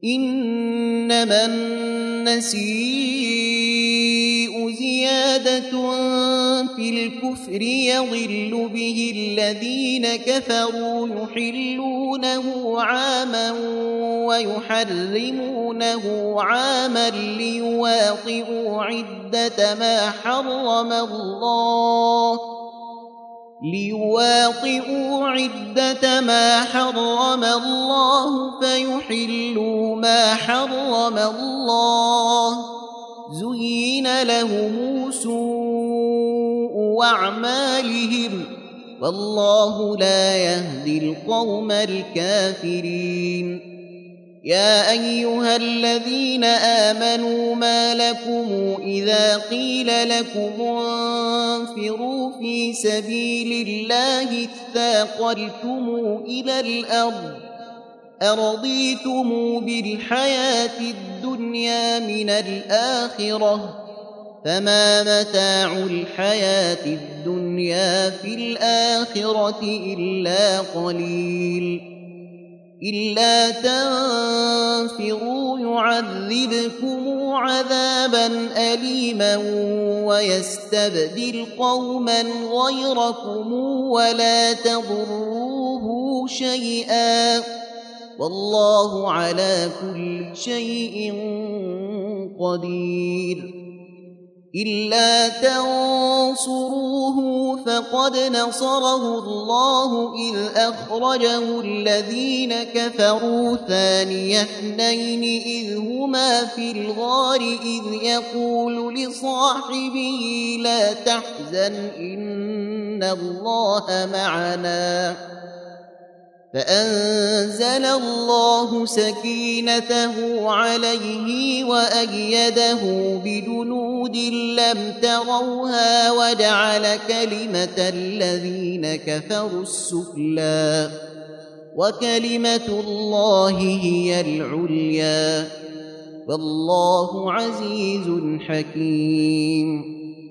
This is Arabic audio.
إنما النسيء زيادة في الكفر يضل به الذين كفروا يحلونه عاما ويحرمونه عاما ليواطئوا عدة ما حرم الله فيحلوا ما حرم الله. زين لهم سوء أعمالهم والله لا يهدي القوم الكافرين. يا أيها الذين آمنوا ما لكم إذا قيل لكم انفروا في سبيل الله اثاقلتم إلى الأرض أرضيتم بالحياة الدنيا من الآخرة فما متاع الحياة الدنيا في الآخرة إلا قليل. إلا تنفروا يعذبكم عذابا أليما ويستبدل قوما غيركم ولا تضروه شيئا والله على كل شيء قدير. إلا تنصروه فقد نصره الله إذ أخرجه الذين كفروا ثاني اثنين إذ هما في الغار إذ يقول لصاحبه لا تحزن إن الله معنا فأنزل الله سكينته عليه وأيده بجنود لم تروها وجعل كلمة الذين كفروا السفلى وكلمة الله هي العليا والله عزيز حكيم.